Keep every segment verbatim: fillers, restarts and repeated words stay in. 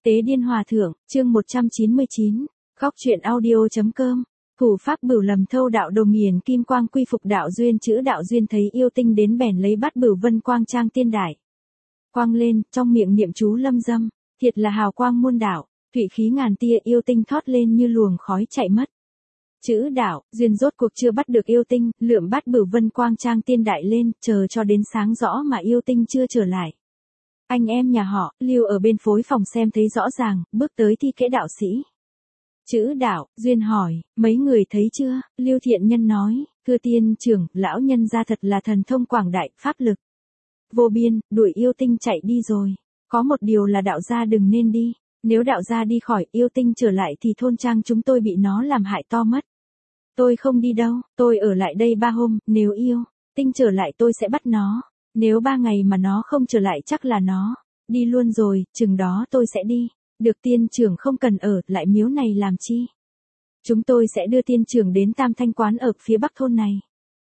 Tế Điên Hòa Thượng, chương một trăm chín mươi chín, góc truyện audio.com. Thủ pháp Bửu lầm thâu đạo đồ nghiền kim quang quy phục đạo duyên chữ đạo duyên thấy yêu tinh đến bèn lấy bắt Bửu vân quang trang tiên đại. Quang lên, trong miệng niệm chú lâm dâm, thiệt là hào quang muôn đạo, thủy khí ngàn tia yêu tinh thoát lên như luồng khói chạy mất. Chữ đạo, duyên rốt cuộc chưa bắt được yêu tinh, lượm bắt Bửu vân quang trang tiên đại lên, chờ cho đến sáng rõ mà yêu tinh chưa trở lại. Anh em nhà họ, Lưu ở bên phối phòng xem thấy rõ ràng, bước tới thi kễ đạo sĩ. Chữ đạo, duyên hỏi, mấy người thấy chưa? Lưu thiện nhân nói, thưa tiên trưởng, lão nhân ra thật là thần thông quảng đại, pháp lực vô biên, đuổi yêu tinh chạy đi rồi. Có một điều là đạo gia đừng nên đi, nếu đạo gia đi khỏi yêu tinh trở lại thì thôn trang chúng tôi bị nó làm hại to mất. Tôi không đi đâu, tôi ở lại đây ba hôm, nếu yêu tinh trở lại tôi sẽ bắt nó. Nếu ba ngày mà nó không trở lại chắc là nó đi luôn rồi, chừng đó tôi sẽ đi. Được tiên trưởng không cần ở lại miếu này làm chi. Chúng tôi sẽ đưa tiên trưởng đến Tam Thanh quán ở phía bắc thôn này.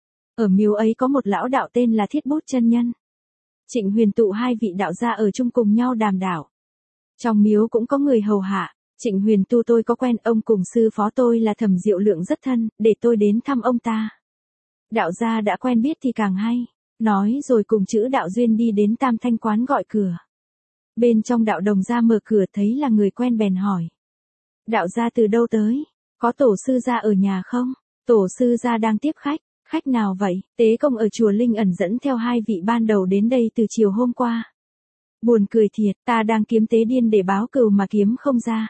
Ở miếu ấy có một lão đạo tên là Thiết Bút chân nhân. Trịnh Huyền tụ hai vị đạo gia ở chung cùng nhau đàm đạo. Trong miếu cũng có người hầu hạ. Trịnh Huyền tu tôi có quen ông cùng sư phó tôi là Thẩm Diệu Lượng rất thân, để tôi đến thăm ông ta. Đạo gia đã quen biết thì càng hay. Nói rồi cùng chữ đạo duyên đi đến Tam Thanh quán gọi cửa. Bên trong đạo đồng ra mở cửa thấy là người quen bèn hỏi. Đạo gia từ đâu tới? Có tổ sư gia ở nhà không? Tổ sư gia đang tiếp khách. Khách nào vậy? Tế công ở chùa Linh ẩn dẫn theo hai vị ban đầu đến đây từ chiều hôm qua. Buồn cười thiệt, ta đang kiếm tế điên để báo cừu mà kiếm không ra.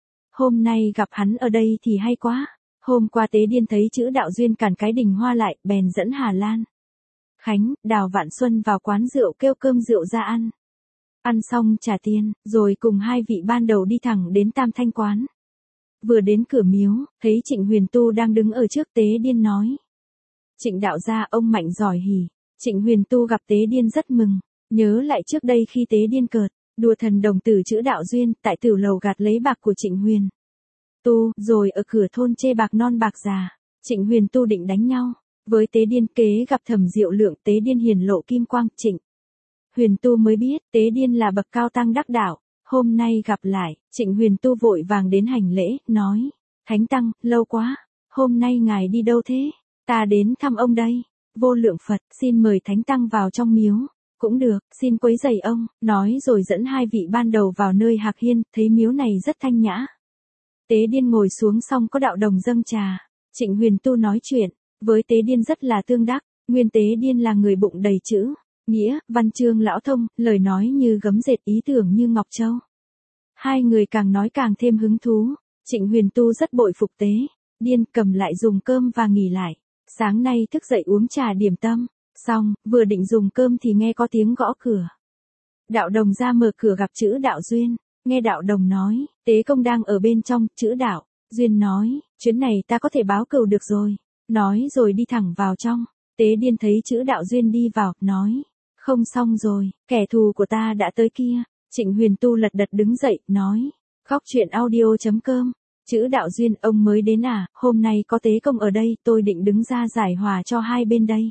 Hôm nay gặp hắn ở đây thì hay quá. Hôm qua tế điên thấy chữ đạo duyên cản cái đình hoa lại, bèn dẫn Hà Lan, Khánh, Đào Vạn Xuân vào quán rượu kêu cơm rượu ra ăn. Ăn xong trả tiền, rồi cùng hai vị ban đầu đi thẳng đến Tam Thanh quán. Vừa đến cửa miếu, thấy Trịnh Huyền tu đang đứng ở trước tế điên nói. Trịnh đạo gia ông mạnh giỏi hỉ. Trịnh Huyền tu gặp tế điên rất mừng, nhớ lại trước đây khi tế điên cợt, đùa thần đồng tử chữ đạo duyên, tại tử lầu gạt lấy bạc của Trịnh Huyền tu, rồi ở cửa thôn chê bạc non bạc già. Trịnh Huyền tu định đánh nhau với tế điên, kế gặp Thẩm Diệu Lượng, tế điên hiển lộ kim quang. Trịnh Huyền tu mới biết tế điên là bậc cao tăng đắc đạo. Hôm nay gặp lại, Trịnh Huyền tu vội vàng đến hành lễ, nói: Thánh tăng, lâu quá, hôm nay ngài đi đâu thế? Ta đến thăm ông đây. Vô lượng Phật, xin mời thánh tăng vào trong miếu. Cũng được, xin quấy rầy ông. Nói rồi dẫn hai vị ban đầu vào nơi hạc hiên, thấy miếu này rất thanh nhã. Tế điên ngồi xuống xong có đạo đồng dâng trà. Trịnh Huyền tu nói chuyện với tế điên rất là tương đắc. Nguyên tế điên là người bụng đầy chữ nghĩa, văn chương lão thông, lời nói như gấm dệt, ý tưởng như ngọc châu. Hai người càng nói càng thêm hứng thú. Trịnh Huyền tu rất bội phục tế điên, cầm lại dùng cơm và nghỉ lại. Sáng nay thức dậy uống trà điểm tâm, xong, vừa định dùng cơm thì nghe có tiếng gõ cửa. Đạo đồng ra mở cửa gặp chữ đạo duyên, nghe đạo đồng nói, tế công đang ở bên trong. Chữ đạo duyên nói, chuyến này ta có thể báo cừu được rồi. Nói rồi đi thẳng vào trong. Tế điên thấy chữ đạo duyên đi vào, nói, không xong rồi, kẻ thù của ta đã tới kia. Trịnh Huyền tu lật đật đứng dậy, nói, góc truyện audio.com. Chữ đạo duyên, ông mới đến à? Hôm nay có tế công ở đây, tôi định đứng ra giải hòa cho hai bên đây.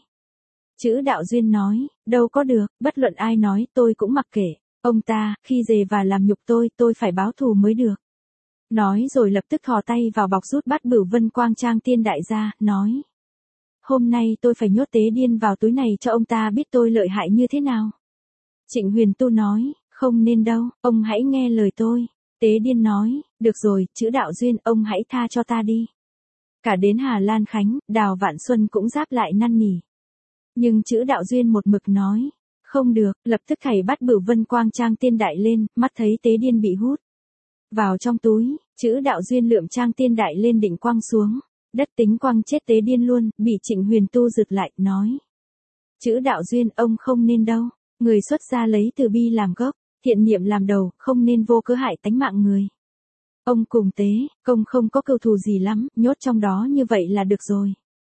Chữ đạo duyên nói, đâu có được, bất luận ai nói tôi cũng mặc kệ. Ông ta, khi dề và làm nhục tôi, tôi phải báo thù mới được. Nói rồi lập tức thò tay vào bọc rút bắt Bửu vân quang trang tiên đại ra, nói. Hôm nay tôi phải nhốt tế điên vào túi này cho ông ta biết tôi lợi hại như thế nào. Trịnh Huyền tu nói, không nên đâu, ông hãy nghe lời tôi. Tế điên nói, được rồi, chữ đạo duyên, ông hãy tha cho ta đi. Cả đến Hà Lan Khánh, Đào Vạn Xuân cũng giáp lại năn nỉ. Nhưng chữ đạo duyên một mực nói, không được, lập tức thầy bắt Bửu vân quang trang tiên đại lên, mắt thấy tế điên bị hút vào trong túi, chữ đạo duyên lượm trang tiên đại lên định quăng xuống đất, tính quăng chết tế điên luôn, bị Trịnh Huyền tu giật lại, nói. Chữ đạo duyên, ông không nên đâu, người xuất gia lấy từ bi làm gốc, thiện niệm làm đầu, không nên vô cớ hại tánh mạng người. Ông cùng tế công không có cừu thù gì lắm, nhốt trong đó như vậy là được rồi.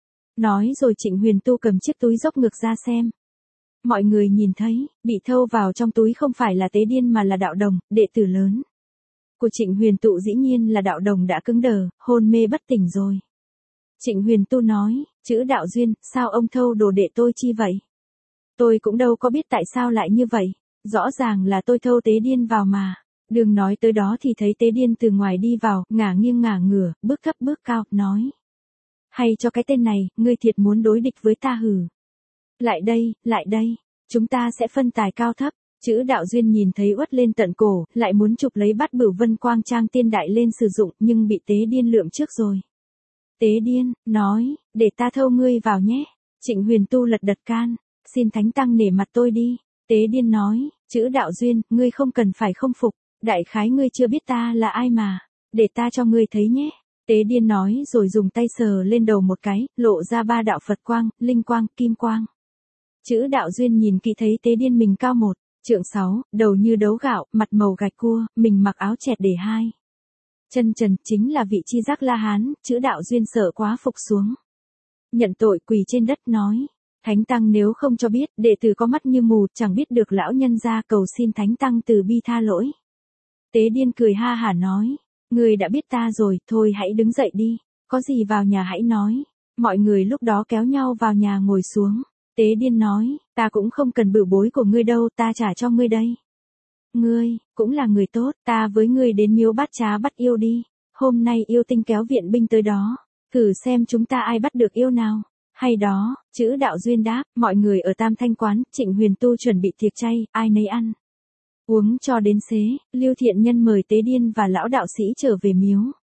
Nói rồi Trịnh Huyền tu cầm chiếc túi dốc ngược ra xem. Mọi người nhìn thấy, bị thâu vào trong túi không phải là tế điên mà là đạo đồng, đệ tử lớn của Trịnh Huyền tụ. Dĩ nhiên là đạo đồng đã cứng đờ, hôn mê bất tỉnh rồi. Trịnh Huyền tu nói, chữ đạo duyên, sao ông thâu đồ đệ tôi chi vậy? Tôi cũng đâu có biết tại sao lại như vậy. Rõ ràng là tôi thâu tế điên vào mà. Đường nói tới đó thì thấy Tế Điên từ ngoài đi vào, ngả nghiêng ngả ngửa, bước thấp bước cao, nói. Hay cho cái tên này, ngươi thiệt muốn đối địch với ta hử. Lại đây, lại đây, chúng ta sẽ phân tài cao thấp. Chữ đạo duyên nhìn thấy uất lên tận cổ, lại muốn chụp lấy Bát Bửu Vân Quang Trang Tiên Đại lên sử dụng, nhưng bị Tế Điên lượm trước rồi. Tế Điên, nói, để ta thâu ngươi vào nhé. Trịnh Huyền Tu lật đật can, xin Thánh Tăng nể mặt tôi đi. Tế Điên nói, chữ đạo duyên, ngươi không cần phải không phục, đại khái ngươi chưa biết ta là ai mà, để ta cho ngươi thấy nhé. Tế Điên nói rồi dùng tay sờ lên đầu một cái, lộ ra ba đạo Phật quang, linh quang, kim quang. Chữ đạo duyên nhìn kỹ thấy Tế Điên mình cao một, trượng sáu, đầu như đấu gạo, mặt màu gạch cua, mình mặc áo chẹt để hai. Chân trần chính là vị chi giác La Hán, chữ đạo duyên sợ quá phục xuống. Nhận tội quỳ trên đất nói. Thánh Tăng nếu không cho biết, đệ tử có mắt như mù, chẳng biết được lão nhân gia, cầu xin Thánh Tăng từ bi tha lỗi. Tế Điên cười ha hả nói. Người đã biết ta rồi, thôi hãy đứng dậy đi, có gì vào nhà hãy nói. Mọi người lúc đó kéo nhau vào nhà ngồi xuống. Tế Điên nói, ta cũng không cần bửu bối của ngươi đâu, ta trả cho ngươi đây. Ngươi, cũng là người tốt, ta với ngươi đến miếu Bát Trá bắt yêu đi. Hôm nay yêu tinh kéo viện binh tới đó, thử xem chúng ta ai bắt được yêu nào. Hay đó, chữ đạo duyên đáp, mọi người ở Tam Thanh Quán, Trịnh Huyền Tu chuẩn bị tiệc chay, ai nấy ăn. Uống cho đến xế, Lưu Thiện Nhân mời Tế Điên và lão đạo sĩ trở về miếu.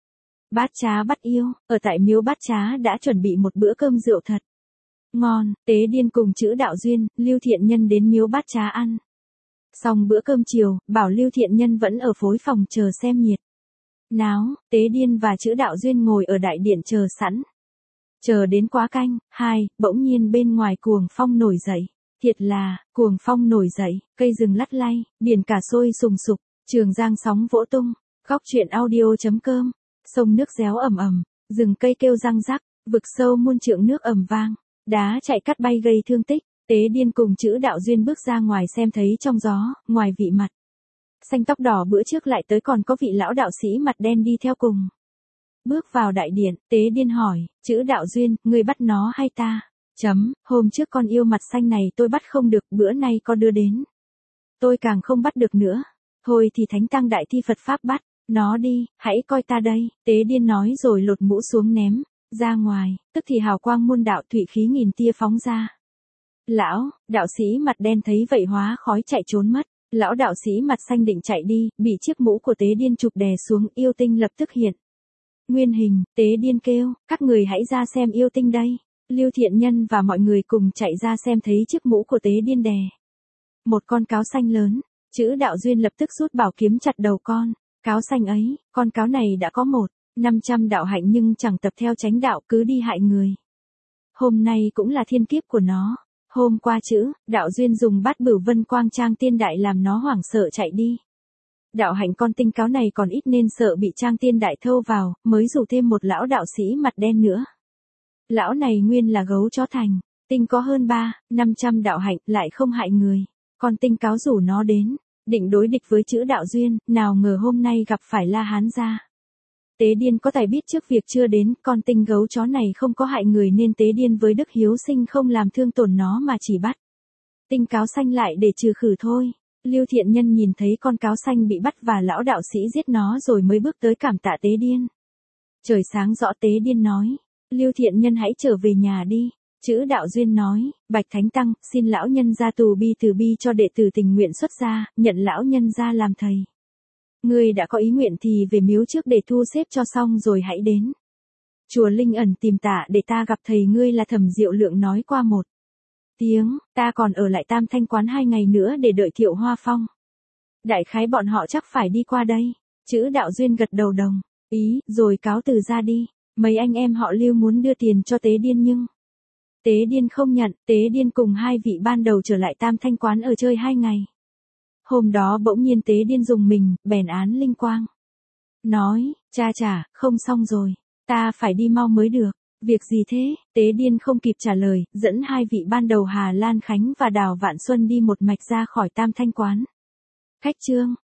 Bát Trá bắt yêu, ở tại miếu Bát Trá đã chuẩn bị một bữa cơm rượu thật ngon. Tế Điên cùng chữ đạo duyên, Lưu Thiện Nhân đến miếu Bát Trá ăn. Xong bữa cơm chiều, bảo Lưu Thiện Nhân vẫn ở phối phòng chờ xem nhiệt náo. Tế Điên và chữ đạo duyên ngồi ở đại điện chờ sẵn. Chờ đến quá canh, hai, bỗng nhiên bên ngoài cuồng phong nổi dậy. Thiệt là, cuồng phong nổi dậy, cây rừng lắc lay, biển cả sôi sùng sục, trường giang sóng vỗ tung. Góc truyện audio chấm com, sông nước réo ầm ầm, rừng cây kêu răng rắc, vực sâu muôn trượng nước ầm vang, đá chạy cắt bay gây thương tích. Tế Điên cùng chữ đạo duyên bước ra ngoài xem thấy trong gió, ngoài vị mặt xanh tóc đỏ bữa trước lại tới còn có vị lão đạo sĩ mặt đen đi theo cùng. Bước vào đại điện, Tế Điên hỏi, chữ đạo duyên, ngươi bắt nó hay ta? Chấm, hôm trước con yêu mặt xanh này tôi bắt không được, bữa nay có đưa đến. Tôi càng không bắt được nữa. Thôi thì Thánh Tăng đại thi Phật Pháp bắt, nó đi, hãy coi ta đây. Tế Điên nói rồi lột mũ xuống ném, ra ngoài, tức thì hào quang muôn đạo thủy khí nghìn tia phóng ra. Lão, đạo sĩ mặt đen thấy vậy hóa khói chạy trốn mất. Lão đạo sĩ mặt xanh định chạy đi, bị chiếc mũ của Tế Điên chụp đè xuống, yêu tinh lập tức hiện nguyên hình. Tế Điên kêu, các người hãy ra xem yêu tinh đây. Lưu Thiện Nhân và mọi người cùng chạy ra xem thấy chiếc mũ của Tế Điên đè một con cáo xanh lớn. Chữ đạo duyên lập tức rút bảo kiếm chặt đầu con cáo xanh ấy. Con cáo này đã có một năm trăm đạo hạnh nhưng chẳng tập theo chánh đạo, cứ đi hại người. Hôm nay cũng là thiên kiếp của nó. Hôm qua chữ đạo duyên dùng Bát Bửu Vân Quang Trang Tiên Đại làm nó hoảng sợ chạy đi. Đạo hạnh con tinh cáo này còn ít nên sợ bị Trang Tiên Đại thâu vào, mới rủ thêm một lão đạo sĩ mặt đen nữa. Lão này nguyên là gấu chó thành, tinh có hơn ba, năm trăm đạo hạnh, lại không hại người. Con tinh cáo rủ nó đến, định đối địch với chữ đạo duyên, nào ngờ hôm nay gặp phải La Hán gia. Tế Điên có tài biết trước việc chưa đến, con tinh gấu chó này không có hại người nên Tế Điên với đức hiếu sinh không làm thương tổn nó mà chỉ bắt tinh cáo xanh lại để trừ khử thôi. Lưu Thiện Nhân nhìn thấy con cáo xanh bị bắt và lão đạo sĩ giết nó rồi mới bước tới cảm tạ Tế Điên. Trời sáng rõ, Tế Điên nói, Lưu Thiện Nhân hãy trở về nhà đi. Chữ đạo duyên nói, Bạch Thánh Tăng, xin lão nhân gia tù bi từ bi cho đệ tử tình nguyện xuất gia, nhận lão nhân gia làm thầy. Ngươi đã có ý nguyện thì về miếu trước để thu xếp cho xong rồi hãy đến chùa Linh Ẩn tìm tạ để ta gặp thầy ngươi là Thẩm Diệu Lượng nói qua một tiếng. Ta còn ở lại Tam Thanh Quán hai ngày nữa để đợi Thiệu Hoa Phong. Đại khái bọn họ chắc phải đi qua đây. Chữ đạo duyên gật đầu đồng ý rồi cáo từ ra đi. Mấy anh em họ Lưu muốn đưa tiền cho Tế Điên nhưng Tế Điên không nhận. Tế Điên cùng hai vị ban đầu trở lại Tam Thanh Quán ở chơi hai ngày. Hôm đó bỗng nhiên Tế Điên dùng mình, bèn án linh quang. Nói, cha chả, không xong rồi, ta phải đi mau mới được. Việc gì thế? Tế Điên không kịp trả lời, dẫn hai vị ban đầu Hà Lan Khánh và Đào Vạn Xuân đi một mạch ra khỏi Tam Thanh Quán. Khách trương,